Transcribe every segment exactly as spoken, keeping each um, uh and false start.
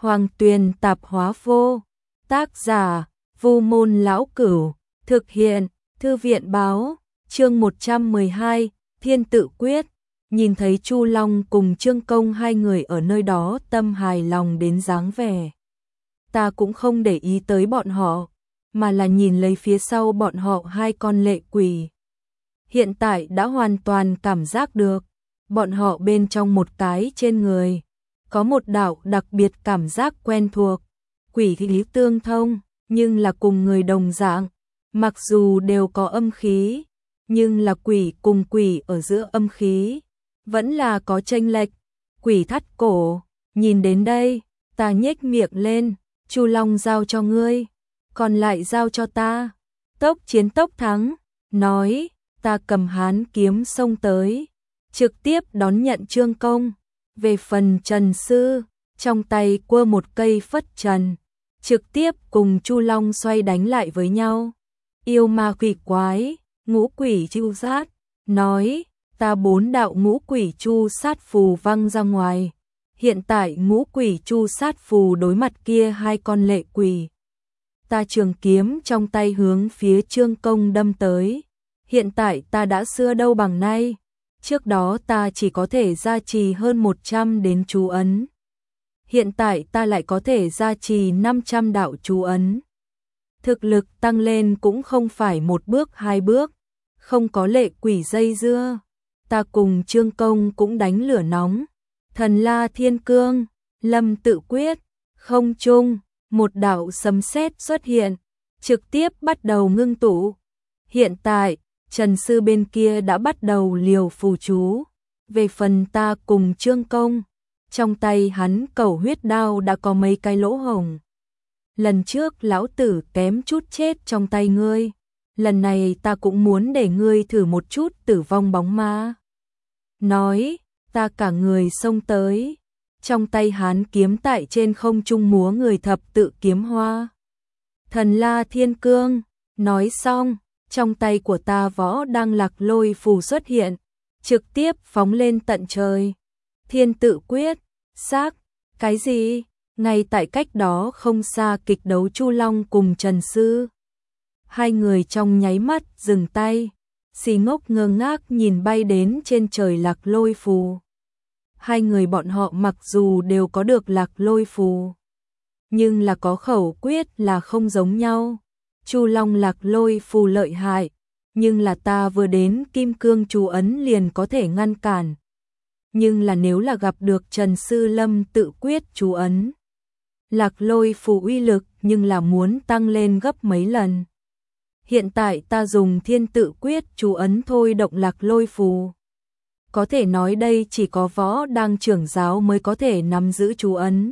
Hoàng Tuyền Tạp Hóa Vô. Tác giả: Vu Môn Lão Cửu. Thực hiện: Thư viện Báo. Chương một trăm mười hai, Thiên Tự Quyết. Nhìn thấy Chu Long cùng Trương Công hai người ở nơi đó tâm hài lòng đến dáng vẻ. Ta cũng không để ý tới bọn họ, mà là nhìn lấy phía sau bọn họ hai con lệ quỷ. Hiện tại đã hoàn toàn cảm giác được, bọn họ bên trong một cái trên người, có một đạo đặc biệt cảm giác quen thuộc, quỷ khí tương thông, nhưng là cùng người đồng dạng, mặc dù đều có âm khí, nhưng là quỷ cùng quỷ ở giữa âm khí, vẫn là có chênh lệch. Quỷ thắt cổ, nhìn đến đây, ta nhếch miệng lên, Chu Long giao cho ngươi, còn lại giao cho ta. Tốc chiến tốc thắng, nói, ta cầm hán kiếm xông tới, trực tiếp đón nhận Trương Công. Về phần Trần Sư, trong tay quơ một cây phất trần, trực tiếp cùng Chu Long xoay đánh lại với nhau. Yêu ma quỷ quái, ngũ quỷ chu sát, nói, ta bốn đạo ngũ quỷ chu sát phù văng ra ngoài. Hiện tại ngũ quỷ chu sát phù đối mặt kia hai con lệ quỷ. Ta trường kiếm trong tay hướng phía Trương Công đâm tới. Hiện tại ta đã xưa đâu bằng nay. Trước đó ta chỉ có thể gia trì hơn một trăm đến chú ấn. Hiện tại ta lại có thể gia trì năm trăm đạo chú ấn. Thực lực tăng lên cũng không phải một bước hai bước. Không có lệ quỷ dây dưa. Ta cùng Trương Công cũng đánh lửa nóng. Thần La Thiên Cương, Lâm Tự Quyết, không trung, một đạo sấm sét xuất hiện, trực tiếp bắt đầu ngưng tụ. Hiện tại, Trần Sư bên kia đã bắt đầu liều phù chú. Về phần ta cùng Trương Công, trong tay hắn cẩu huyết đao đã có mấy cái lỗ hổng. Lần trước lão tử kém chút chết trong tay ngươi, lần này ta cũng muốn để ngươi thử một chút tử vong bóng ma. Nói, ta cả người xông tới, trong tay hán kiếm tại trên không trung múa người thập tự kiếm hoa. Thần La Thiên Cương, nói xong, trong tay của ta võ đang lạc lôi phù xuất hiện, trực tiếp phóng lên tận trời. Thiên Tự Quyết, xác, cái gì? Ngay tại cách đó không xa kịch đấu Chu Long cùng Trần Sư. Hai người trong nháy mắt dừng tay, xì ngốc ngơ ngác nhìn bay đến trên trời lạc lôi phù. Hai người bọn họ mặc dù đều có được lạc lôi phù, nhưng là có khẩu quyết là không giống nhau. Chu Long lạc lôi phù lợi hại, nhưng là ta vừa đến kim cương chú ấn liền có thể ngăn cản. Nhưng là nếu là gặp được Trần Sư Lâm Tự Quyết chú ấn, lạc lôi phù uy lực nhưng là muốn tăng lên gấp mấy lần. Hiện tại ta dùng Thiên Tự Quyết chú ấn thôi động lạc lôi phù. Có thể nói đây chỉ có võ đang trưởng giáo mới có thể nắm giữ chú ấn.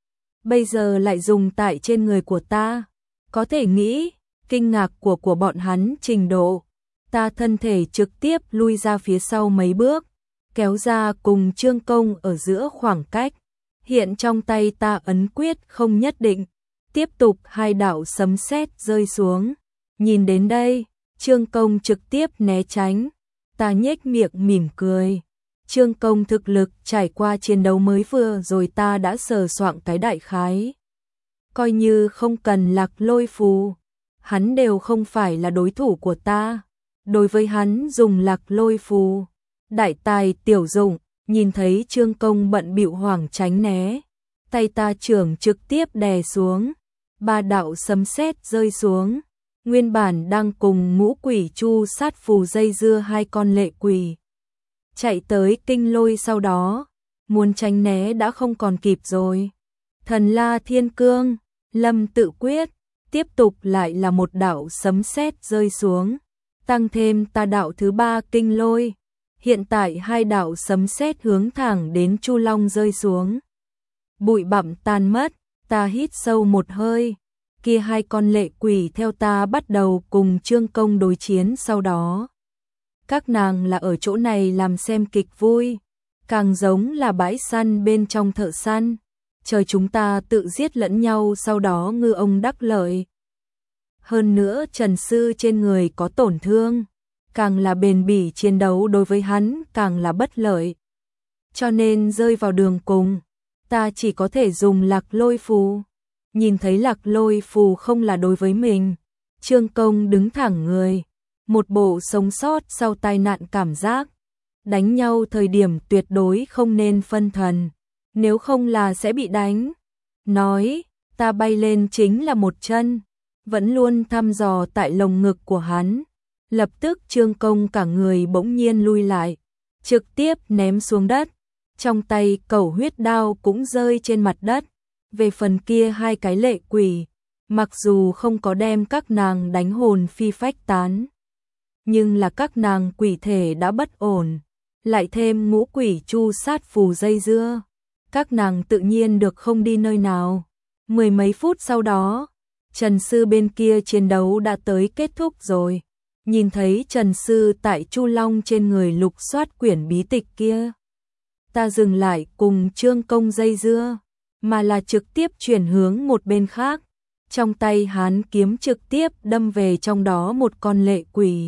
Bây giờ lại dùng tại trên người của ta. Có thể nghĩ, kinh ngạc của của bọn hắn trình độ. Ta thân thể trực tiếp lui ra phía sau mấy bước, kéo ra cùng Trương Công ở giữa khoảng cách. Hiện trong tay ta ấn quyết không nhất định. Tiếp tục hai đạo sấm sét rơi xuống. Nhìn đến đây, Trương Công trực tiếp né tránh. Ta nhếch miệng mỉm cười. Trương Công thực lực trải qua chiến đấu mới vừa rồi ta đã sờ soạng cái đại khái. Coi như không cần lạc lôi phù, hắn đều không phải là đối thủ của ta. Đối với hắn dùng lạc lôi phù, đại tài tiểu dụng. Nhìn thấy Trương Công bận bịu hoảng tránh né, tay ta trưởng trực tiếp đè xuống, ba đạo sấm sét rơi xuống. Nguyên bản đang cùng ngũ quỷ chu sát phù dây dưa hai con lệ quỷ, chạy tới kinh lôi sau đó, muốn tránh né đã không còn kịp rồi. Thần La Thiên Cương, Lâm Tự Quyết, tiếp tục lại là một đạo sấm sét rơi xuống, tăng thêm ta đạo thứ ba kinh lôi. Hiện tại hai đạo sấm sét hướng thẳng đến Chu Long rơi xuống. Bụi bặm tan mất, ta hít sâu một hơi. Kia hai con lệ quỷ theo ta bắt đầu cùng Trương Công đối chiến sau đó. Các nàng là ở chỗ này làm xem kịch vui, càng giống là bãi săn bên trong thợ săn. Chờ chúng ta tự giết lẫn nhau sau đó ngư ông đắc lợi. Hơn nữa Trần Sư trên người có tổn thương, càng là bền bỉ chiến đấu đối với hắn càng là bất lợi. Cho nên rơi vào đường cùng, ta chỉ có thể dùng lạc lôi phù. Nhìn thấy lạc lôi phù không là đối với mình, Trương Công đứng thẳng người, một bộ sống sót sau tai nạn cảm giác. Đánh nhau thời điểm tuyệt đối không nên phân thần, nếu không là sẽ bị đánh. Nói, ta bay lên chính là một chân, vẫn luôn thăm dò tại lồng ngực của hắn. Lập tức Trương Công cả người bỗng nhiên lui lại, trực tiếp ném xuống đất. Trong tay cẩu huyết đao cũng rơi trên mặt đất. Về phần kia hai cái lệ quỷ, mặc dù không có đem các nàng đánh hồn phi phách tán, nhưng là các nàng quỷ thể đã bất ổn, lại thêm ngũ quỷ chu sát phù dây dưa, các nàng tự nhiên được không đi nơi nào. Mười mấy phút sau đó, Trần Sư bên kia chiến đấu đã tới kết thúc rồi. Nhìn thấy Trần Sư tại Chu Long trên người lục soát quyển bí tịch kia, ta dừng lại cùng Trương Công dây dưa, mà là trực tiếp chuyển hướng một bên khác. Trong tay hắn kiếm trực tiếp đâm về trong đó một con lệ quỷ.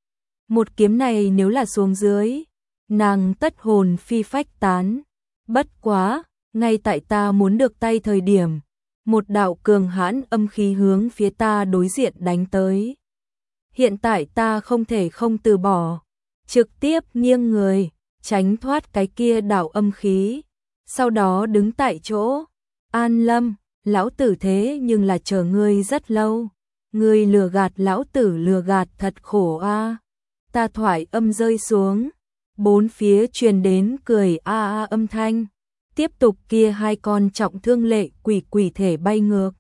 Một kiếm này nếu là xuống dưới, nàng tất hồn phi phách tán. Bất quá, ngay tại ta muốn được tay thời điểm, một đạo cường hãn âm khí hướng phía ta đối diện đánh tới. Hiện tại ta không thể không từ bỏ, trực tiếp nghiêng người, tránh thoát cái kia đạo âm khí, sau đó đứng tại chỗ. An Lâm, lão tử thế nhưng là chờ ngươi rất lâu, ngươi lừa gạt lão tử lừa gạt thật khổ a. Ta thoại âm rơi xuống, bốn phía truyền đến cười a a âm thanh. Tiếp tục kia hai con trọng thương lệ quỷ quỷ thể bay ngược,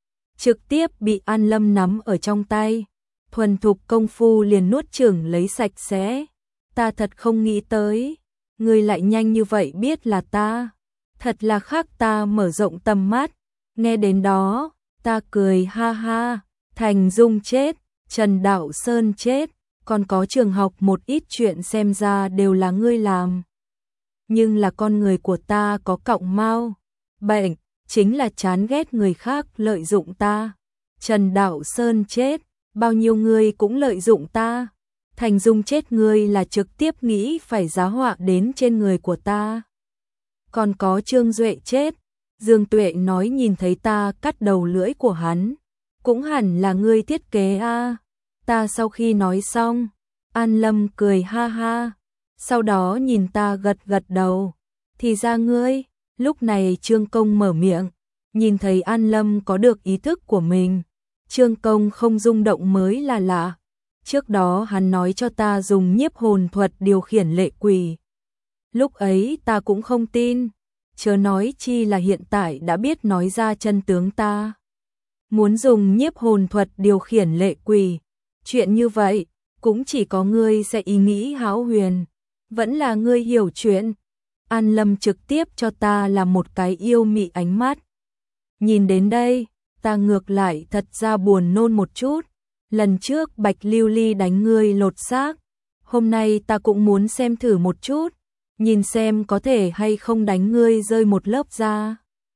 trực tiếp bị An Lâm nắm ở trong tay, thuần thục công phu liền nuốt chửng lấy sạch sẽ. Ta thật không nghĩ tới, ngươi lại nhanh như vậy biết là ta, thật là khác ta mở rộng tầm mắt. Nghe đến đó, ta cười ha ha, Thành Dung chết, Trần Đạo Sơn chết, còn có trường học một ít chuyện xem ra đều là ngươi làm. Nhưng là con người của ta có cọng mau bệnh, chính là chán ghét người khác lợi dụng ta. Trần Đạo Sơn chết, bao nhiêu người cũng lợi dụng ta. Thành Dung chết, ngươi là trực tiếp nghĩ phải giá họa đến trên người của ta. Còn có Trương Duệ chết, Dương Tuệ nói nhìn thấy ta cắt đầu lưỡi của hắn, cũng hẳn là ngươi thiết kế a. Ta sau khi nói xong, An Lâm cười ha ha, sau đó nhìn ta gật gật đầu. Thì ra ngươi, lúc này Trương Công mở miệng, nhìn thấy An Lâm có được ý thức của mình, Trương Công không rung động mới là lạ. Trước đó hắn nói cho ta dùng nhiếp hồn thuật điều khiển lệ quỷ, lúc ấy ta cũng không tin, chớ nói chi là hiện tại đã biết nói ra chân tướng ta. Muốn dùng nhiếp hồn thuật điều khiển lệ quỷ, chuyện như vậy, cũng chỉ có ngươi sẽ ý nghĩ hão huyền, vẫn là ngươi hiểu chuyện. An Lâm trực tiếp cho ta là một cái yêu mị ánh mắt. Nhìn đến đây, ta ngược lại thật ra buồn nôn một chút. Lần trước Bạch Lưu Ly đánh ngươi lột xác, hôm nay ta cũng muốn xem thử một chút, nhìn xem có thể hay không đánh ngươi rơi một lớp da.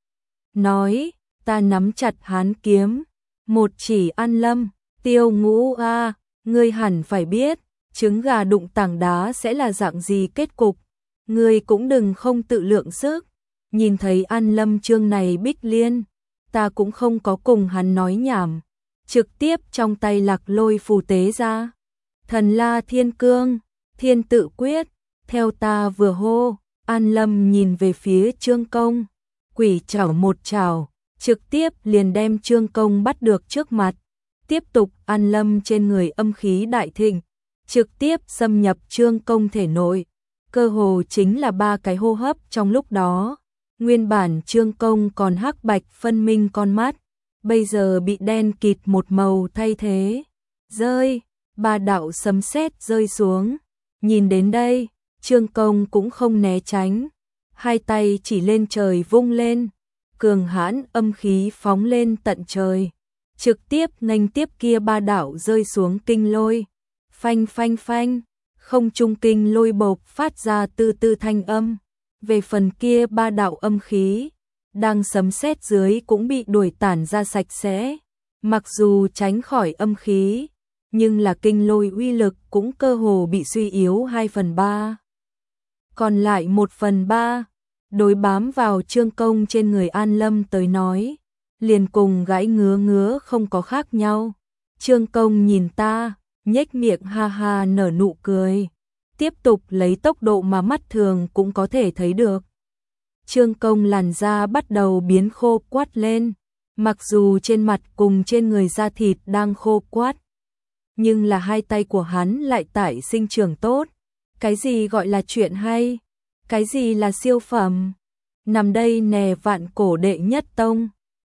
Nói, ta nắm chặt hán kiếm, một chỉ An Lâm, Tiêu Ngũ a, ngươi hẳn phải biết, trứng gà đụng tảng đá sẽ là dạng gì kết cục, ngươi cũng đừng không tự lượng sức. Nhìn thấy An Lâm chương này bích liên, ta cũng không có cùng hắn nói nhảm, trực tiếp trong tay lạc lôi phù tế ra. Thần La Thiên Cương, Thiên Tự Quyết, theo ta vừa hô, An Lâm nhìn về phía Trương Công, quỷ chảo một chảo, trực tiếp liền đem Trương Công bắt được trước mặt. Tiếp tục An Lâm trên người âm khí đại thịnh, trực tiếp xâm nhập Trương Công thể nội, cơ hồ chính là ba cái hô hấp trong lúc đó. Nguyên bản Trương Công còn hắc bạch phân minh con mắt, bây giờ bị đen kịt một màu thay thế. Rơi, ba đạo sấm sét rơi xuống. Nhìn đến đây, Trương Công cũng không né tránh, hai tay chỉ lên trời vung lên, cường hãn âm khí phóng lên tận trời, trực tiếp nghênh tiếp kia ba đạo rơi xuống kinh lôi. Phanh phanh phanh, không trung kinh lôi bộc phát ra tư tư thanh âm. Về phần kia ba đạo âm khí, đang sấm sét dưới cũng bị đuổi tản ra sạch sẽ. Mặc dù tránh khỏi âm khí, nhưng là kinh lôi uy lực cũng cơ hồ bị suy yếu hai phần ba. Còn lại một phần ba, Đối bám vào Trương Công trên người An Lâm tới nói, liền cùng gãi ngứa ngứa không có khác nhau. Trương Công nhìn ta, nhếch miệng ha ha nở nụ cười, tiếp tục lấy tốc độ mà mắt thường cũng có thể thấy được. Trương Công làn da bắt đầu biến khô quắt lên, mặc dù trên mặt cùng trên người da thịt đang khô quắt, nhưng là hai tay của hắn lại tại sinh trưởng tốt. Cái gì gọi là chuyện hay? Cái gì là siêu phẩm? Nằm đây nè vạn cổ đệ nhất tông.